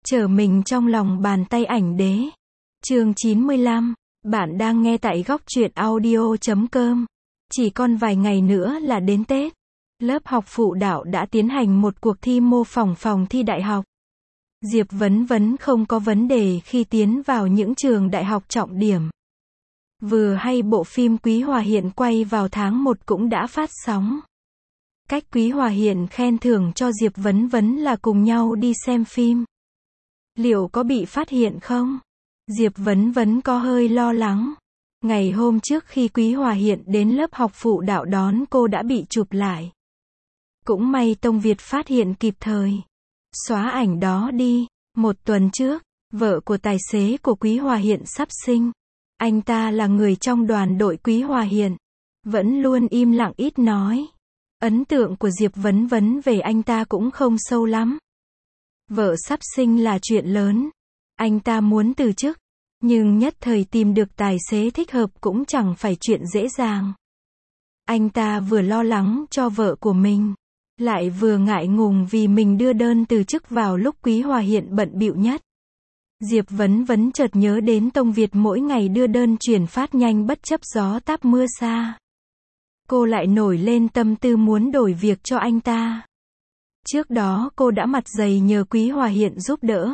Trở mình trong lòng bàn tay ảnh đế. Chương 95. Bạn đang nghe tại góc truyện audio.com. Chỉ còn vài ngày nữa là đến Tết. Lớp học phụ đạo đã tiến hành một cuộc thi mô phỏng phòng thi đại học. Diệp Vấn Vấn không có vấn đề khi tiến vào những trường đại học trọng điểm. Vừa hay bộ phim Quý Hòa Hiện quay vào tháng 1 cũng đã phát sóng. Cách Quý Hòa Hiện khen thưởng cho Diệp Vấn Vấn là cùng nhau đi xem phim. Liệu có bị phát hiện không? Diệp Vấn Vấn có hơi lo lắng. Ngày hôm trước khi Quý Hòa Hiện đến lớp học phụ đạo đón cô đã bị chụp lại. Cũng may Tông Việt phát hiện kịp thời. Xóa ảnh đó đi. Một tuần trước, vợ của tài xế của Quý Hòa Hiện sắp sinh. Anh ta là người trong đoàn đội Quý Hòa Hiện. Vẫn luôn im lặng ít nói. Ấn tượng của Diệp Vấn Vấn về anh ta cũng không sâu lắm. Vợ sắp sinh là chuyện lớn. Anh ta muốn từ chức. Nhưng nhất thời tìm được tài xế thích hợp cũng chẳng phải chuyện dễ dàng. Anh ta vừa lo lắng cho vợ của mình, lại vừa ngại ngùng vì mình đưa đơn từ chức vào lúc Quý Hòa Hiện bận bịu nhất. Diệp Vấn Vấn chợt nhớ đến Tông Việt mỗi ngày đưa đơn chuyển phát nhanh bất chấp gió táp mưa xa. Cô lại nổi lên tâm tư muốn đổi việc cho anh ta. Trước đó cô đã mặt dày nhờ Quý Hòa Hiện giúp đỡ.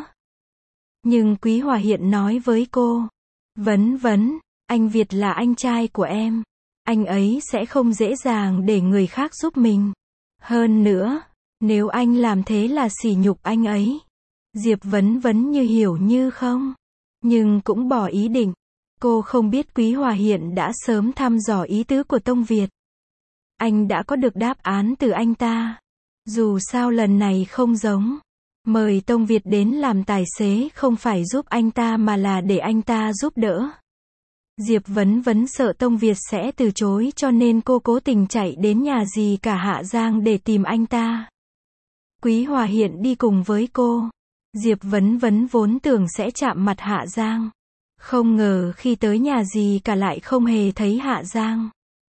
Nhưng Quý Hòa Hiện nói với cô, Vấn Vấn, anh Việt là anh trai của em. Anh ấy sẽ không dễ dàng để người khác giúp mình. Hơn nữa, nếu anh làm thế là sỉ nhục anh ấy. Diệp Vấn Vấn như hiểu như không. Nhưng cũng bỏ ý định. Cô không biết Quý Hòa Hiện đã sớm thăm dò ý tứ của Tông Việt. Anh đã có được đáp án từ anh ta. Dù sao lần này không giống. Mời Tông Việt đến làm tài xế không phải giúp anh ta mà là để anh ta giúp đỡ. Diệp Vấn Vấn sợ Tông Việt sẽ từ chối cho nên cô cố tình chạy đến nhà dì cả Hạ Giang để tìm anh ta. Quý Hòa Hiện đi cùng với cô. Diệp Vấn Vấn vốn tưởng sẽ chạm mặt Hạ Giang. Không ngờ khi tới nhà dì cả lại không hề thấy Hạ Giang.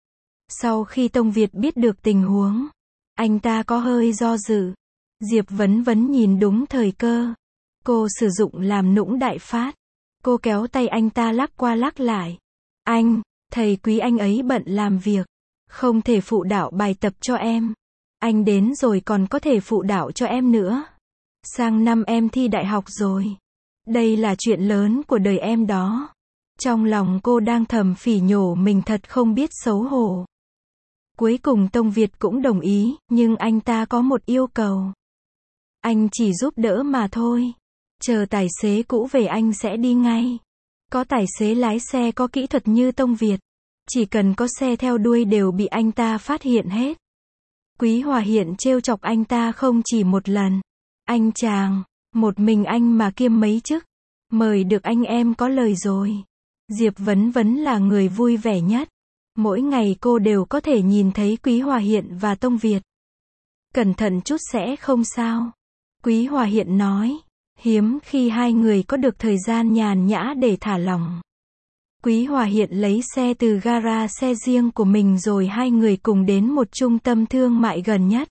Sau khi Tông Việt biết được tình huống, anh ta có hơi do dự. Diệp Vấn Vấn nhìn đúng thời cơ. Cô sử dụng làm nũng đại phát. Cô kéo tay anh ta lắc qua lắc lại. Anh, thầy Quý anh ấy bận làm việc. Không thể phụ đạo bài tập cho em. Anh đến rồi còn có thể phụ đạo cho em nữa. Sang năm em thi đại học rồi. Đây là chuyện lớn của đời em đó. Trong lòng cô đang thầm phỉ nhổ mình thật không biết xấu hổ. Cuối cùng Tông Việt cũng đồng ý, nhưng anh ta có một yêu cầu. Anh chỉ giúp đỡ mà thôi. Chờ tài xế cũ về anh sẽ đi ngay. Có tài xế lái xe có kỹ thuật như Tông Việt. Chỉ cần có xe theo đuôi đều bị anh ta phát hiện hết. Quý Hòa Hiện trêu chọc anh ta không chỉ một lần. Anh chàng, một mình anh mà kiêm mấy chức. Mời được anh em có lời rồi. Diệp Vấn Vấn là người vui vẻ nhất. Mỗi ngày cô đều có thể nhìn thấy Quý Hòa Hiện và Tông Việt. Cẩn thận chút sẽ không sao. Quý Hòa Hiện nói. Hiếm khi hai người có được thời gian nhàn nhã để thả lỏng. Quý Hòa Hiện lấy xe từ gara xe riêng của mình rồi hai người cùng đến một trung tâm thương mại gần nhất.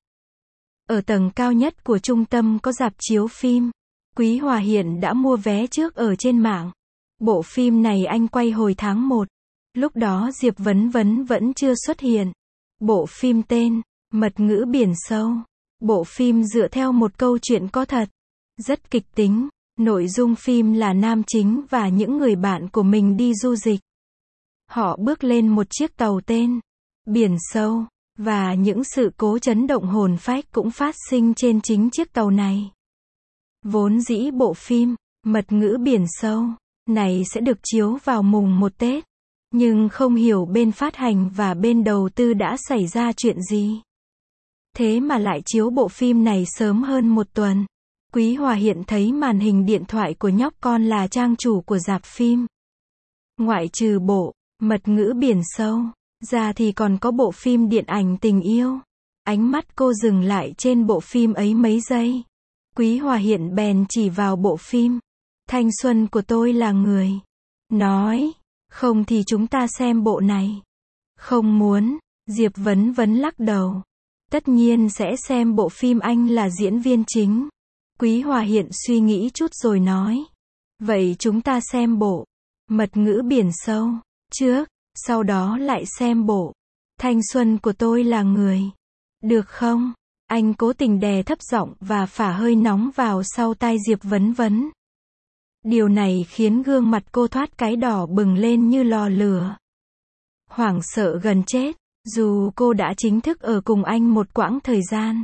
Ở tầng cao nhất của trung tâm có rạp chiếu phim. Quý Hòa Hiện đã mua vé trước ở trên mạng. Bộ phim này anh quay hồi tháng 1. Lúc đó Diệp Vấn Vấn vẫn chưa xuất hiện. Bộ phim tên, Mật ngữ biển sâu. Bộ phim dựa theo một câu chuyện có thật. Rất kịch tính. Nội dung phim là nam chính và những người bạn của mình đi du lịch. Họ bước lên một chiếc tàu tên Biển Sâu. Và những sự cố chấn động hồn phách cũng phát sinh trên chính chiếc tàu này. Vốn dĩ bộ phim, Mật ngữ biển sâu, này sẽ được chiếu vào mùng 1 Tết. Nhưng không hiểu bên phát hành và bên đầu tư đã xảy ra chuyện gì. Thế mà lại chiếu bộ phim này sớm hơn một tuần. Quý Hòa Hiện thấy màn hình điện thoại của nhóc con là trang chủ của rạp phim. Ngoại trừ bộ, Mật ngữ biển sâu, ra thì còn có bộ phim điện ảnh tình yêu. Ánh mắt cô dừng lại trên bộ phim ấy mấy giây. Quý Hòa Hiện bèn chỉ vào bộ phim. Thanh xuân của tôi là người. Nói, không thì chúng ta xem bộ này. Không muốn, Diệp Vấn Vấn lắc đầu. Tất nhiên sẽ xem bộ phim anh là diễn viên chính. Quý Hòa Hiện suy nghĩ chút rồi nói. Vậy chúng ta xem bộ Mật ngữ biển sâu trước, sau đó lại xem bộ Thanh xuân của tôi là người. Được không? Anh cố tình đè thấp giọng và phả hơi nóng vào sau tai Diệp Vấn Vấn. Điều này khiến gương mặt cô thoát cái đỏ bừng lên như lò lửa. Hoảng sợ gần chết, dù cô đã chính thức ở cùng anh một quãng thời gian.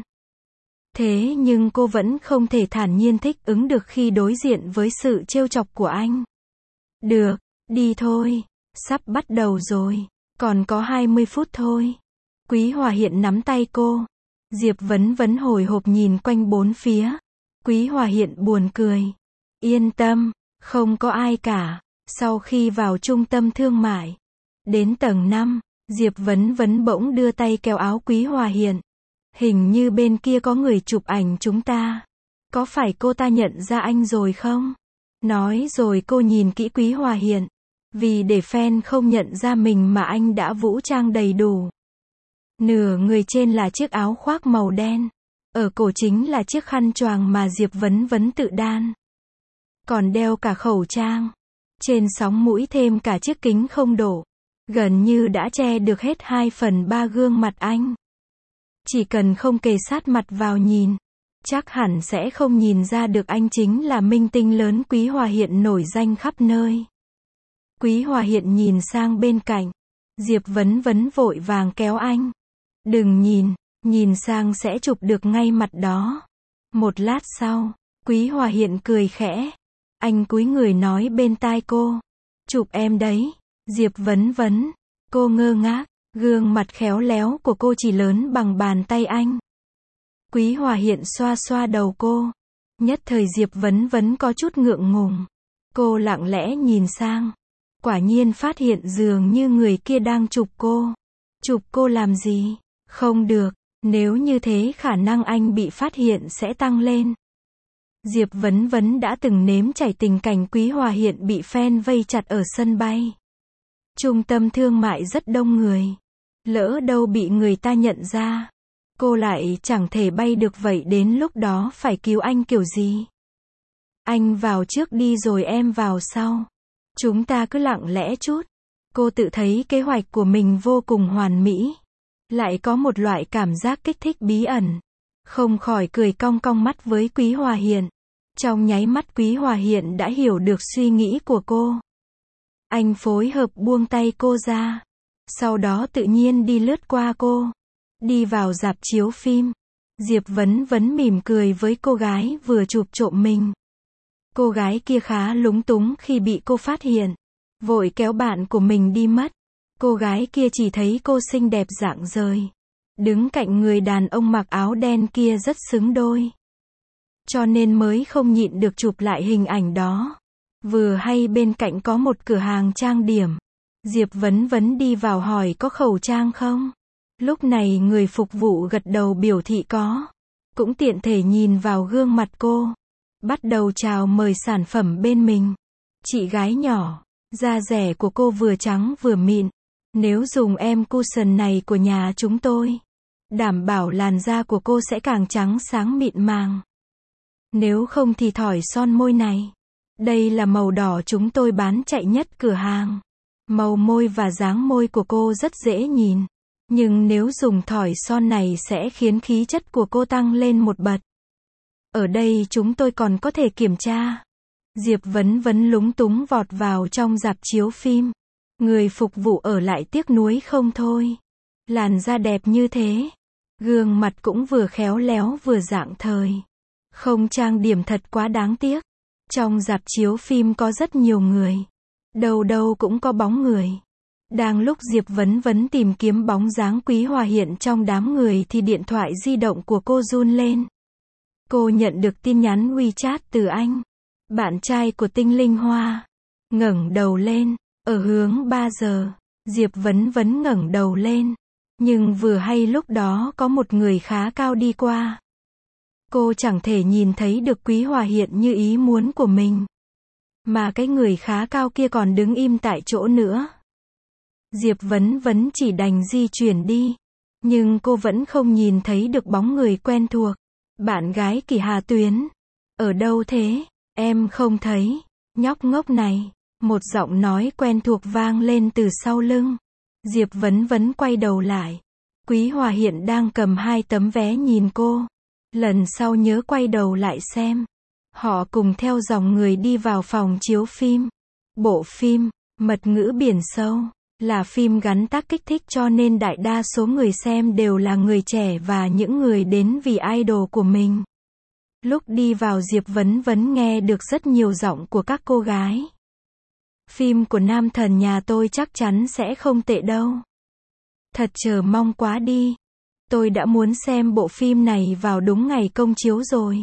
Thế nhưng cô vẫn không thể thản nhiên thích ứng được khi đối diện với sự trêu chọc của anh. Được, đi thôi, sắp bắt đầu rồi, còn có 20 phút thôi. Quý Hòa Hiện nắm tay cô. Diệp Vấn Vấn hồi hộp nhìn quanh bốn phía. Quý Hòa Hiện buồn cười. Yên tâm, không có ai cả. Sau khi vào trung tâm thương mại, đến tầng 5, Diệp Vấn Vấn bỗng đưa tay kéo áo Quý Hòa Hiện. Hình như bên kia có người chụp ảnh chúng ta. Có phải cô ta nhận ra anh rồi không? Nói rồi cô nhìn kỹ Quý Hòa Hiện. Vì để fan không nhận ra mình mà anh đã vũ trang đầy đủ. Nửa người trên là chiếc áo khoác màu đen. Ở cổ chính là chiếc khăn choàng mà Diệp Vấn Vấn tự đan. Còn đeo cả khẩu trang. Trên sóng mũi thêm cả chiếc kính không đổ. Gần như đã che được hết 2/3 gương mặt anh. Chỉ cần không kề sát mặt vào nhìn, chắc hẳn sẽ không nhìn ra được anh chính là minh tinh lớn Quý Hòa Hiện nổi danh khắp nơi. Quý Hòa Hiện nhìn sang bên cạnh. Diệp Vấn Vấn vội vàng kéo anh. Đừng nhìn, nhìn sang sẽ chụp được ngay mặt đó. Một lát sau, Quý Hòa Hiện cười khẽ. Anh cúi người nói bên tai cô. Chụp em đấy. Diệp Vấn Vấn. Cô ngơ ngác, gương mặt khéo léo của cô chỉ lớn bằng bàn tay anh. Quý Hòa Hiện xoa xoa đầu cô. Nhất thời Diệp Vấn Vấn có chút ngượng ngùng. Cô lặng lẽ nhìn sang. Quả nhiên phát hiện dường như người kia đang chụp cô. Chụp cô làm gì? Không được, nếu như thế khả năng anh bị phát hiện sẽ tăng lên. Diệp Vấn Vấn đã từng nếm trải tình cảnh Quý Hòa Hiện bị fan vây chặt ở sân bay. Trung tâm thương mại rất đông người. Lỡ đâu bị người ta nhận ra. Cô lại chẳng thể bay được, vậy đến lúc đó phải cứu anh kiểu gì? Anh vào trước đi rồi em vào sau. Chúng ta cứ lặng lẽ chút. Cô tự thấy kế hoạch của mình vô cùng hoàn mỹ. Lại có một loại cảm giác kích thích bí ẩn. Không khỏi cười cong cong mắt với Quý Hòa Hiện. Trong nháy mắt Quý Hòa Hiện đã hiểu được suy nghĩ của cô. Anh phối hợp buông tay cô ra. Sau đó tự nhiên đi lướt qua cô. Đi vào rạp chiếu phim. Diệp Vấn Vấn mỉm cười với cô gái vừa chụp trộm mình. Cô gái kia khá lúng túng khi bị cô phát hiện. Vội kéo bạn của mình đi mất. Cô gái kia chỉ thấy cô xinh đẹp rạng rời. Đứng cạnh người đàn ông mặc áo đen kia rất xứng đôi. Cho nên mới không nhịn được chụp lại hình ảnh đó. Vừa hay bên cạnh có một cửa hàng trang điểm. Diệp Vấn Vấn đi vào hỏi có khẩu trang không? Lúc này người phục vụ gật đầu biểu thị có. Cũng tiện thể nhìn vào gương mặt cô. Bắt đầu chào mời sản phẩm bên mình. Chị gái nhỏ, da rẻ của cô vừa trắng vừa mịn. Nếu dùng em cushion này của nhà chúng tôi, đảm bảo làn da của cô sẽ càng trắng sáng mịn màng. Nếu không thì thỏi son môi này. Đây là màu đỏ chúng tôi bán chạy nhất cửa hàng. Màu môi và dáng môi của cô rất dễ nhìn. Nhưng nếu dùng thỏi son này sẽ khiến khí chất của cô tăng lên một bậc. Ở đây chúng tôi còn có thể kiểm tra. Diệp Vấn Vấn lúng túng vọt vào trong rạp chiếu phim. Người phục vụ ở lại tiếc nuối không thôi. Làn da đẹp như thế. Gương mặt cũng vừa khéo léo vừa dạng thời. Không trang điểm thật quá đáng tiếc. Trong rạp chiếu phim có rất nhiều người. Đâu đâu cũng có bóng người. Đang lúc Diệp Vấn Vấn tìm kiếm bóng dáng Quý Hòa Hiện trong đám người thì điện thoại di động của cô run lên. Cô nhận được tin nhắn WeChat từ anh, bạn trai của Tinh Linh Hoa. Ngẩng đầu lên, ở hướng 3 giờ, Diệp Vấn Vấn ngẩng đầu lên. Nhưng vừa hay lúc đó có một người khá cao đi qua. Cô chẳng thể nhìn thấy được Quý Hòa Hiện như ý muốn của mình. Mà cái người khá cao kia còn đứng im tại chỗ nữa. Diệp Vấn Vấn chỉ đành di chuyển đi. Nhưng cô vẫn không nhìn thấy được bóng người quen thuộc. Bạn gái Kỳ Hà Tuyến. Ở đâu thế? Em không thấy. Nhóc ngốc này. Một giọng nói quen thuộc vang lên từ sau lưng. Diệp Vấn Vấn quay đầu lại. Quý Hòa Hiện đang cầm 2 tấm vé nhìn cô. Lần sau nhớ quay đầu lại xem. Họ cùng theo dòng người đi vào phòng chiếu phim. Bộ phim, Mật ngữ biển sâu, là phim gắn tác kích thích cho nên đại đa số người xem đều là người trẻ và những người đến vì idol của mình. Lúc đi vào Diệp Vấn Vấn nghe được rất nhiều giọng của các cô gái. Phim của nam thần nhà tôi chắc chắn sẽ không tệ đâu. Thật chờ mong quá đi. Tôi đã muốn xem bộ phim này vào đúng ngày công chiếu rồi.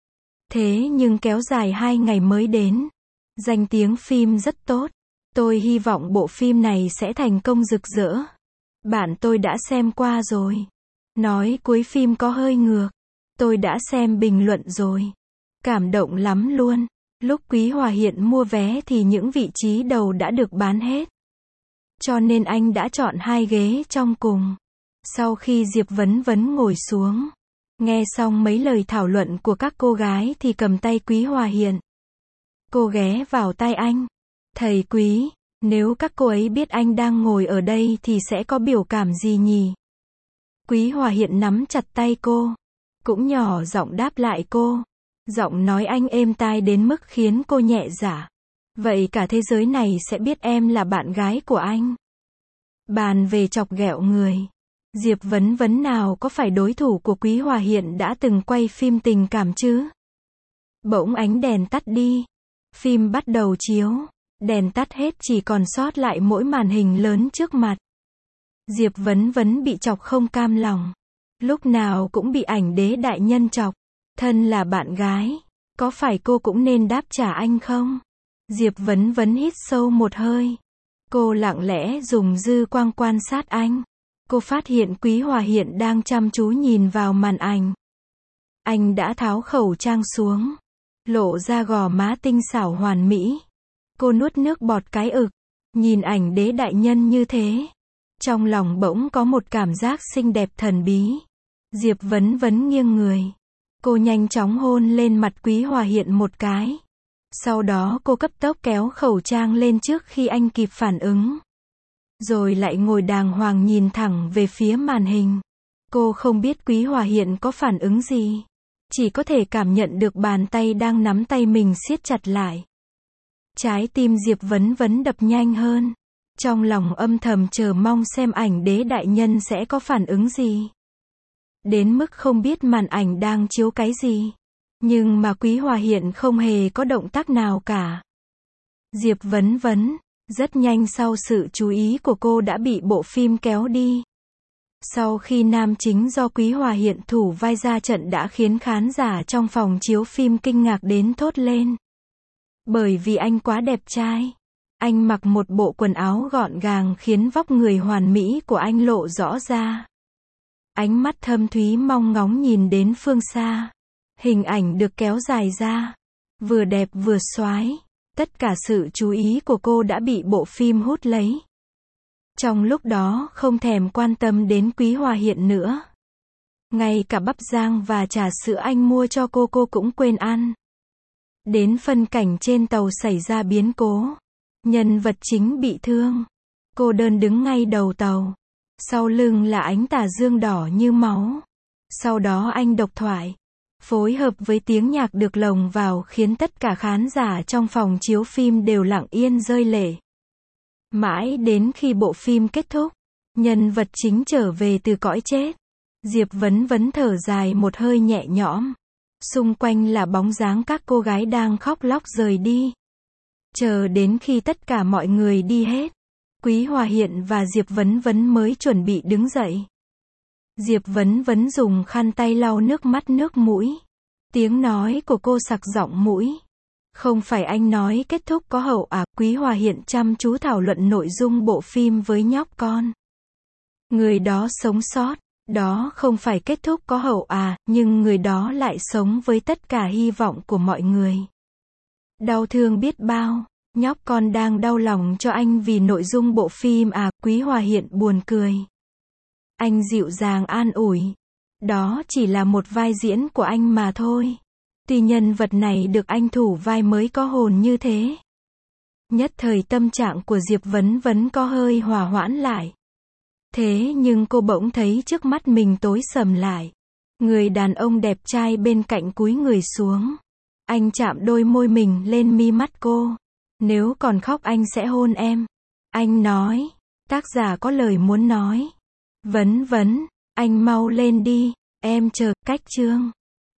Thế nhưng kéo dài 2 ngày mới đến. Danh tiếng phim rất tốt. Tôi hy vọng bộ phim này sẽ thành công rực rỡ. Bạn tôi đã xem qua rồi. Nói cuối phim có hơi ngược. Tôi đã xem bình luận rồi. Cảm động lắm luôn. Lúc Quý Hòa Hiện mua vé thì những vị trí đầu đã được bán hết. Cho nên anh đã chọn 2 ghế trong cùng. Sau khi Diệp Vấn Vấn ngồi xuống, nghe xong mấy lời thảo luận của các cô gái thì cầm tay Quý Hòa Hiện. Cô ghé vào tai anh. Thầy Quý, nếu các cô ấy biết anh đang ngồi ở đây thì sẽ có biểu cảm gì nhỉ? Quý Hòa Hiện nắm chặt tay cô. Cũng nhỏ giọng đáp lại cô. Giọng nói anh êm tai đến mức khiến cô nhẹ dạ. Vậy cả thế giới này sẽ biết em là bạn gái của anh. Bàn về chọc ghẹo người. Diệp Vấn Vấn nào có phải đối thủ của Quý Hòa Hiện đã từng quay phim tình cảm chứ? Bỗng ánh đèn tắt đi. Phim bắt đầu chiếu. Đèn tắt hết chỉ còn sót lại mỗi màn hình lớn trước mặt. Diệp Vấn Vấn bị chọc không cam lòng. Lúc nào cũng bị ảnh đế đại nhân chọc. Thân là bạn gái. Có phải cô cũng nên đáp trả anh không? Diệp Vấn Vấn hít sâu một hơi. Cô lặng lẽ dùng dư quang quan sát anh. Cô phát hiện Quý Hòa Hiện đang chăm chú nhìn vào màn ảnh. Anh đã tháo khẩu trang xuống. Lộ ra gò má tinh xảo hoàn mỹ. Cô nuốt nước bọt cái ực. Nhìn ảnh đế đại nhân như thế. Trong lòng bỗng có một cảm giác xinh đẹp thần bí. Diệp Vấn Vấn nghiêng người. Cô nhanh chóng hôn lên mặt Quý Hòa Hiện một cái. Sau đó cô cấp tốc kéo khẩu trang lên trước khi anh kịp phản ứng. Rồi lại ngồi đàng hoàng nhìn thẳng về phía màn hình. Cô không biết Quý Hòa Hiện có phản ứng gì. Chỉ có thể cảm nhận được bàn tay đang nắm tay mình siết chặt lại. Trái tim Diệp Vấn Vấn đập nhanh hơn. Trong lòng âm thầm chờ mong xem ảnh đế đại nhân sẽ có phản ứng gì. Đến mức không biết màn ảnh đang chiếu cái gì. Nhưng mà Quý Hòa Hiện không hề có động tác nào cả. Diệp Vấn Vấn, rất nhanh sau sự chú ý của cô đã bị bộ phim kéo đi. Sau khi nam chính do Quý Hòa Hiện thủ vai ra trận đã khiến khán giả trong phòng chiếu phim kinh ngạc đến thốt lên. Bởi vì anh quá đẹp trai. Anh mặc một bộ quần áo gọn gàng khiến vóc người hoàn mỹ của anh lộ rõ ra. Ánh mắt thâm thúy mong ngóng nhìn đến phương xa. Hình ảnh được kéo dài ra. Vừa đẹp vừa xoái. Tất cả sự chú ý của cô đã bị bộ phim hút lấy. Trong lúc đó không thèm quan tâm đến Quý Hòa Hiện nữa. Ngay cả bắp rang và trà sữa anh mua cho cô cũng quên ăn. Đến phân cảnh trên tàu xảy ra biến cố. Nhân vật chính bị thương. Cô đơn đứng ngay đầu tàu. Sau lưng là ánh tà dương đỏ như máu. Sau đó anh độc thoại. Phối hợp với tiếng nhạc được lồng vào khiến tất cả khán giả trong phòng chiếu phim đều lặng yên rơi lệ. Mãi đến khi bộ phim kết thúc, nhân vật chính trở về từ cõi chết. Diệp Vấn Vấn thở dài một hơi nhẹ nhõm. Xung quanh là bóng dáng các cô gái đang khóc lóc rời đi. Chờ đến khi tất cả mọi người đi hết, Quý Hòa Hiện và Diệp Vấn Vấn mới chuẩn bị đứng dậy. Diệp Vấn Vấn dùng khăn tay lau nước mắt nước mũi. Tiếng nói của cô sặc giọng mũi. Không phải anh nói kết thúc có hậu à? Quý Hòa Hiện chăm chú thảo luận nội dung bộ phim với nhóc con. Người đó sống sót. Đó không phải kết thúc có hậu à, nhưng người đó lại sống với tất cả hy vọng của mọi người. Đau thương biết bao. Nhóc con đang đau lòng cho anh vì nội dung bộ phim à? Quý Hòa Hiện buồn cười. Anh dịu dàng an ủi. Đó chỉ là một vai diễn của anh mà thôi. Tuy nhân vật này được anh thủ vai mới có hồn như thế. Nhất thời tâm trạng của Diệp Vấn Vấn có hơi hòa hoãn lại. Thế nhưng cô bỗng thấy trước mắt mình tối sầm lại. Người đàn ông đẹp trai bên cạnh cúi người xuống. Anh chạm đôi môi mình lên mi mắt cô. Nếu còn khóc anh sẽ hôn em. Anh nói. Tác giả có lời muốn nói. Vấn Vấn, anh mau lên đi. Em chờ, cách chương.